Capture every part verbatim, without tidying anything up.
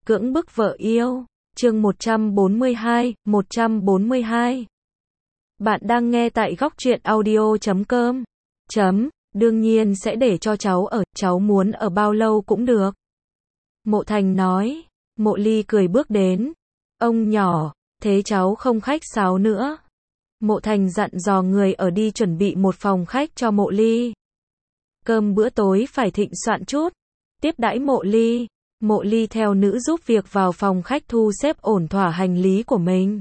Cưỡng bức vợ yêu, chương một trăm bốn mươi hai, một trăm bốn mươi hai. Bạn đang nghe tại góc truyện audio chấm com. Chấm, đương nhiên sẽ để cho cháu ở, cháu muốn ở bao lâu cũng được. Mộ Thành nói. Mộ Ly cười bước đến. Ông nhỏ, thế cháu không khách sáo nữa. Mộ Thành dặn dò người ở đi chuẩn bị một phòng khách cho Mộ Ly. Cơm bữa tối phải thịnh soạn chút. Tiếp đãi Mộ Ly. Mộ Ly theo nữ giúp việc vào phòng khách thu xếp ổn thỏa hành lý của mình.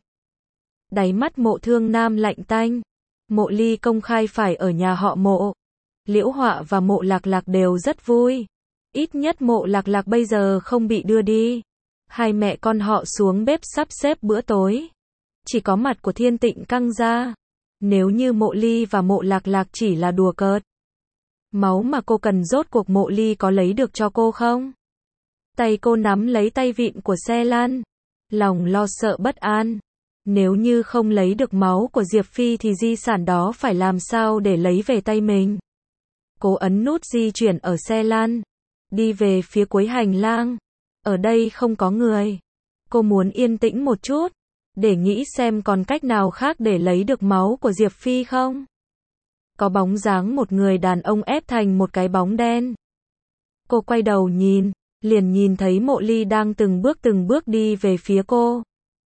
Đáy mắt Mộ Thương Nam lạnh tanh. Mộ Ly công khai phải ở nhà họ Mộ. Liễu Họa và Mộ Lạc Lạc đều rất vui. Ít nhất Mộ Lạc Lạc bây giờ không bị đưa đi. Hai mẹ con họ xuống bếp sắp xếp bữa tối. Chỉ có mặt của Thiên Tịnh căng ra. Nếu như Mộ Ly và Mộ Lạc Lạc chỉ là đùa cợt. Máu mà cô cần rốt cuộc Mộ Ly có lấy được cho cô không? Tay cô nắm lấy tay vịn của xe lăn. Lòng lo sợ bất an. Nếu như không lấy được máu của Diệp Phi thì di sản đó phải làm sao để lấy về tay mình. Cô ấn nút di chuyển ở xe lăn. Đi về phía cuối hành lang. Ở đây không có người. Cô muốn yên tĩnh một chút. Để nghĩ xem còn cách nào khác để lấy được máu của Diệp Phi không. Có bóng dáng một người đàn ông ép thành một cái bóng đen. Cô quay đầu nhìn. Liền nhìn thấy Mộ Ly đang từng bước từng bước đi về phía cô.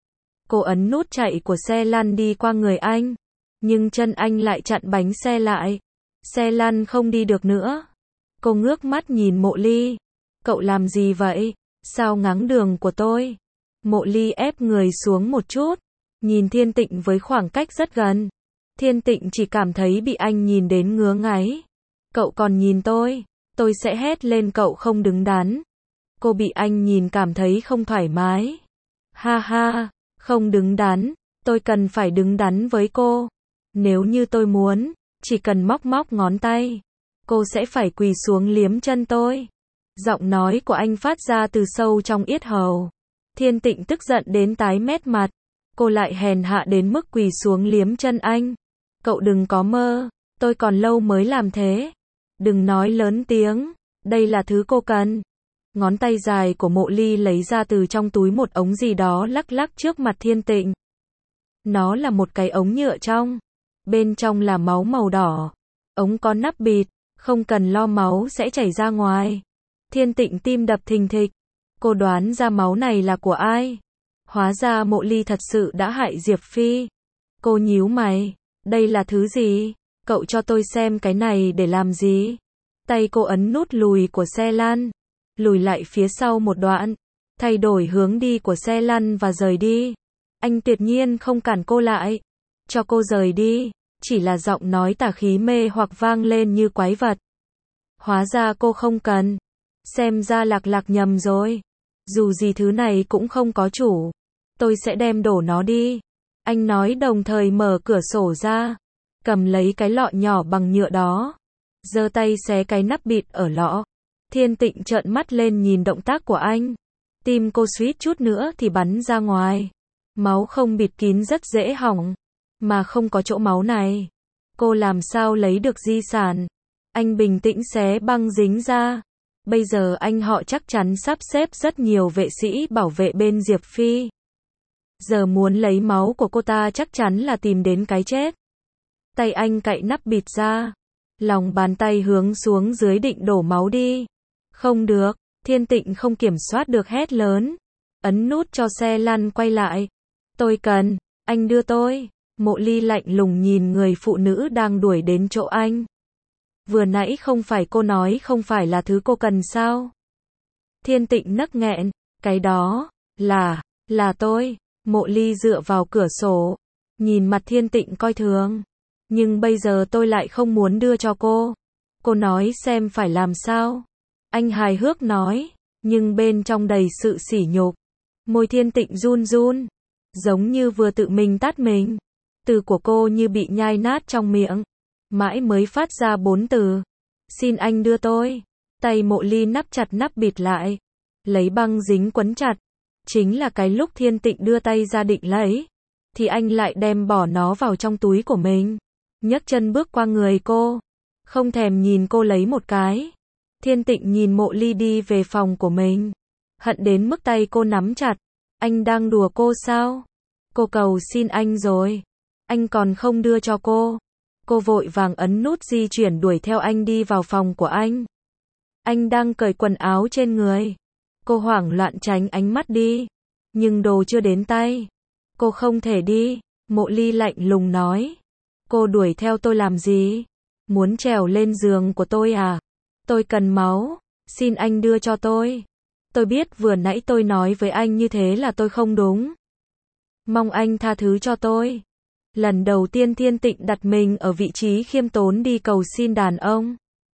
Cô ấn nút chạy của xe lăn đi qua người anh. Nhưng chân anh lại chặn bánh xe lại. Xe lăn không đi được nữa. Cô ngước mắt nhìn Mộ Ly. Cậu làm gì vậy? Sao ngáng đường của tôi? Mộ Ly ép người xuống một chút. Nhìn Thiên Tịnh với khoảng cách rất gần. Thiên Tịnh chỉ cảm thấy bị anh nhìn đến ngứa ngáy. Cậu còn nhìn tôi. Tôi sẽ hét lên cậu không đứng đắn. Cô bị anh nhìn cảm thấy không thoải mái. Ha ha, không đứng đắn, tôi cần phải đứng đắn với cô. Nếu như tôi muốn, chỉ cần móc móc ngón tay, cô sẽ phải quỳ xuống liếm chân tôi. Giọng nói của anh phát ra từ sâu trong yết hầu. Thiên Tịnh tức giận đến tái mét mặt. Cô lại hèn hạ đến mức quỳ xuống liếm chân anh. Cậu đừng có mơ, tôi còn lâu mới làm thế. Đừng nói lớn tiếng, đây là thứ cô cần. Ngón tay dài của Mộ Ly lấy ra từ trong túi một ống gì đó lắc lắc trước mặt Thiên Tịnh. Nó là một cái ống nhựa trong. Bên trong là máu màu đỏ. Ống có nắp bịt, không cần lo máu sẽ chảy ra ngoài. Thiên Tịnh tim đập thình thịch. Cô đoán ra máu này là của ai? Hóa ra Mộ Ly thật sự đã hại Diệp Phi. Cô nhíu mày. Đây là thứ gì? Cậu cho tôi xem cái này để làm gì? Tay cô ấn nút lùi của xe lăn. Lùi lại phía sau một đoạn, thay đổi hướng đi của xe lăn và rời đi. Anh tuyệt nhiên không cản cô lại, cho cô rời đi, chỉ là giọng nói tà khí mê hoặc vang lên như quái vật. Hóa ra cô không cần, xem ra Lạc Lạc nhầm rồi. Dù gì thứ này cũng không có chủ, tôi sẽ đem đổ nó đi. Anh nói đồng thời mở cửa sổ ra, cầm lấy cái lọ nhỏ bằng nhựa đó, giơ tay xé cái nắp bịt ở lọ. Thiên Tịnh trợn mắt lên nhìn động tác của anh. Tim cô suýt chút nữa thì bắn ra ngoài. Máu không bịt kín rất dễ hỏng. Mà không có chỗ máu này. Cô làm sao lấy được di sản? Anh bình tĩnh xé băng dính ra. Bây giờ anh họ chắc chắn sắp xếp rất nhiều vệ sĩ bảo vệ bên Diệp Phi. Giờ muốn lấy máu của cô ta chắc chắn là tìm đến cái chết. Tay anh cạy nắp bịt ra. Lòng bàn tay hướng xuống dưới định đổ máu đi. Không được, Thiên Tịnh không kiểm soát được hét lớn. Ấn nút cho xe lăn quay lại. Tôi cần, anh đưa tôi. Mộ Ly lạnh lùng nhìn người phụ nữ đang đuổi đến chỗ anh. Vừa nãy không phải cô nói không phải là thứ cô cần sao? Thiên Tịnh nấc nghẹn, cái đó, là, là tôi. Mộ Ly dựa vào cửa sổ, nhìn mặt Thiên Tịnh coi thường. Nhưng bây giờ tôi lại không muốn đưa cho cô. Cô nói xem phải làm sao? Anh hài hước nói, nhưng bên trong đầy sự sỉ nhục. Môi Thiên Tịnh run run, giống như vừa tự mình tát mình. Từ của cô như bị nhai nát trong miệng. Mãi mới phát ra bốn từ. Xin anh đưa tôi. Tay Mộ Ly nắp chặt nắp bịt lại. Lấy băng dính quấn chặt. Chính là cái lúc Thiên Tịnh đưa tay ra định lấy. Thì anh lại đem bỏ nó vào trong túi của mình. Nhấc chân bước qua người cô. Không thèm nhìn cô lấy một cái. Thiên Tịnh nhìn Mộ Ly đi về phòng của mình. hận đến mức tay cô nắm chặt. Anh đang đùa cô sao? Cô cầu xin anh rồi. Anh còn không đưa cho cô. Cô vội vàng ấn nút di chuyển đuổi theo anh đi vào phòng của anh. Anh đang cởi quần áo trên người. Cô hoảng loạn tránh ánh mắt đi. Nhưng đồ chưa đến tay. Cô không thể đi. Mộ Ly lạnh lùng nói. Cô đuổi theo tôi làm gì? Muốn trèo lên giường của tôi à? Tôi cần máu. Xin anh đưa cho tôi. Tôi biết vừa nãy tôi nói với anh như thế là tôi không đúng. Mong anh tha thứ cho tôi. Lần đầu tiên Thiên Tịnh đặt mình ở vị trí khiêm tốn đi cầu xin đàn ông.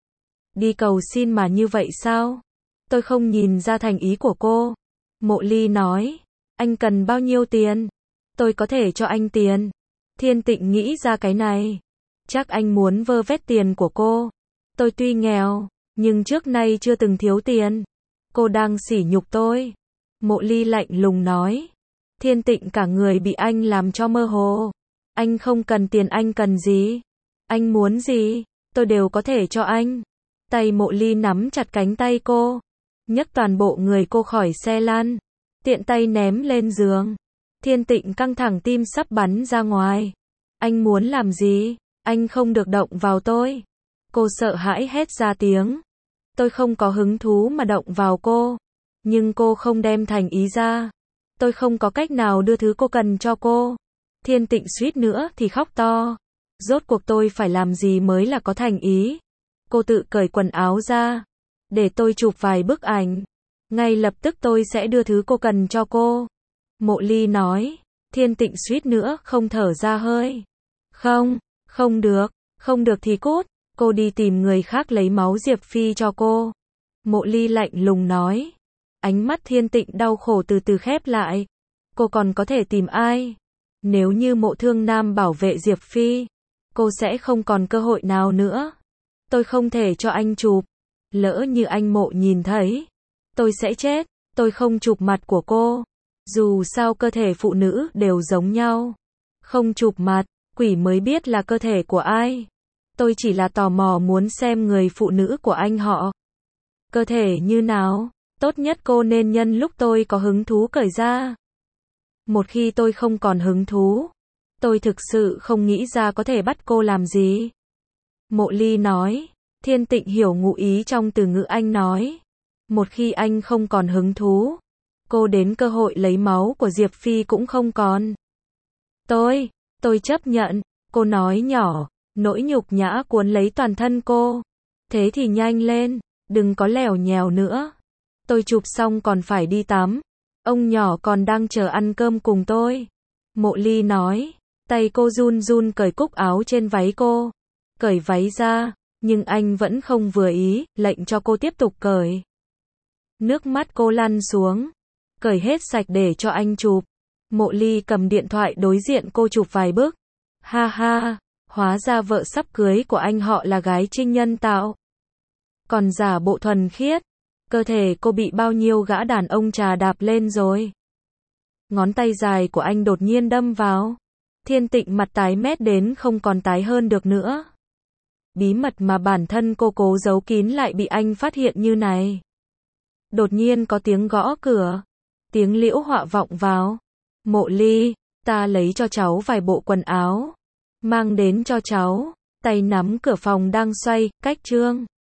Đi cầu xin mà như vậy sao? Tôi không nhìn ra thành ý của cô. Mộ Ly nói. Anh cần bao nhiêu tiền? Tôi có thể cho anh tiền. Thiên Tịnh nghĩ ra cái này. Chắc anh muốn vơ vét tiền của cô. Tôi tuy nghèo, nhưng trước nay chưa từng thiếu tiền. Cô đang sỉ nhục tôi. Mộ Ly lạnh lùng nói. Thiên Tịnh cả người bị anh làm cho mơ hồ. Anh không cần tiền, anh cần gì? Anh muốn gì? Tôi đều có thể cho anh. Tay Mộ Ly nắm chặt cánh tay cô. Nhấc toàn bộ người cô khỏi xe lăn. Tiện tay ném lên giường. Thiên Tịnh căng thẳng, tim sắp bắn ra ngoài. Anh muốn làm gì? Anh không được động vào tôi. Cô sợ hãi hét ra tiếng. Tôi không có hứng thú mà động vào cô. Nhưng cô không đem thành ý ra. Tôi không có cách nào đưa thứ cô cần cho cô. Thiên Tịnh suýt nữa thì khóc to. Rốt cuộc tôi phải làm gì mới là có thành ý? Cô tự cởi quần áo ra. Để tôi chụp vài bức ảnh. Ngay lập tức tôi sẽ đưa thứ cô cần cho cô. Mộ Ly nói. Thiên Tịnh suýt nữa không thở ra hơi. Không, không được, không được thì cút. Cô đi tìm người khác lấy máu Diệp Phi cho cô. Mộ Ly lạnh lùng nói. Ánh mắt Thiên Tịnh đau khổ từ từ khép lại. Cô còn có thể tìm ai? Nếu như Mộ Thương Nam bảo vệ Diệp Phi, cô sẽ không còn cơ hội nào nữa. Tôi không thể cho anh chụp. Lỡ như anh Mộ nhìn thấy, tôi sẽ chết. Tôi không chụp mặt của cô. Dù sao cơ thể phụ nữ đều giống nhau. Không chụp mặt, quỷ mới biết là cơ thể của ai. Tôi chỉ là tò mò muốn xem người phụ nữ của anh họ. Cơ thể như nào? Tốt nhất cô nên nhân lúc tôi có hứng thú cởi ra. Một khi tôi không còn hứng thú, tôi thực sự không nghĩ ra có thể bắt cô làm gì. Mộ Ly nói. Thiên Tịnh hiểu ngụ ý trong từ ngữ anh nói. Một khi anh không còn hứng thú, cô đến cơ hội lấy máu của Diệp Phi cũng không còn. Tôi, tôi chấp nhận. Cô nói nhỏ. Nỗi nhục nhã cuốn lấy toàn thân cô. Thế thì nhanh lên, đừng có lèo nhèo nữa. Tôi chụp xong còn phải đi tắm. Ông nhỏ còn đang chờ ăn cơm cùng tôi. Mộ Ly nói. Tay cô run run cởi cúc áo trên váy cô. Cởi váy ra, nhưng anh vẫn không vừa ý, lệnh cho cô tiếp tục cởi. Nước mắt cô lăn xuống. Cởi hết sạch để cho anh chụp. Mộ Ly cầm điện thoại đối diện cô chụp vài bức. Ha ha, hóa ra vợ sắp cưới của anh họ là gái trinh nhân tạo. Còn giả bộ thuần khiết. Cơ thể cô bị bao nhiêu gã đàn ông trà đạp lên rồi. Ngón tay dài của anh đột nhiên đâm vào. Thiên Tịnh mặt tái mét đến không còn tái hơn được nữa. Bí mật mà bản thân cô cố giấu kín lại bị anh phát hiện như này. Đột nhiên có tiếng gõ cửa. Tiếng Liễu Họa vọng vào. Mộ Ly, ta lấy cho cháu vài bộ quần áo. Mang đến cho cháu. Tay nắm cửa phòng đang xoay, cách Trương.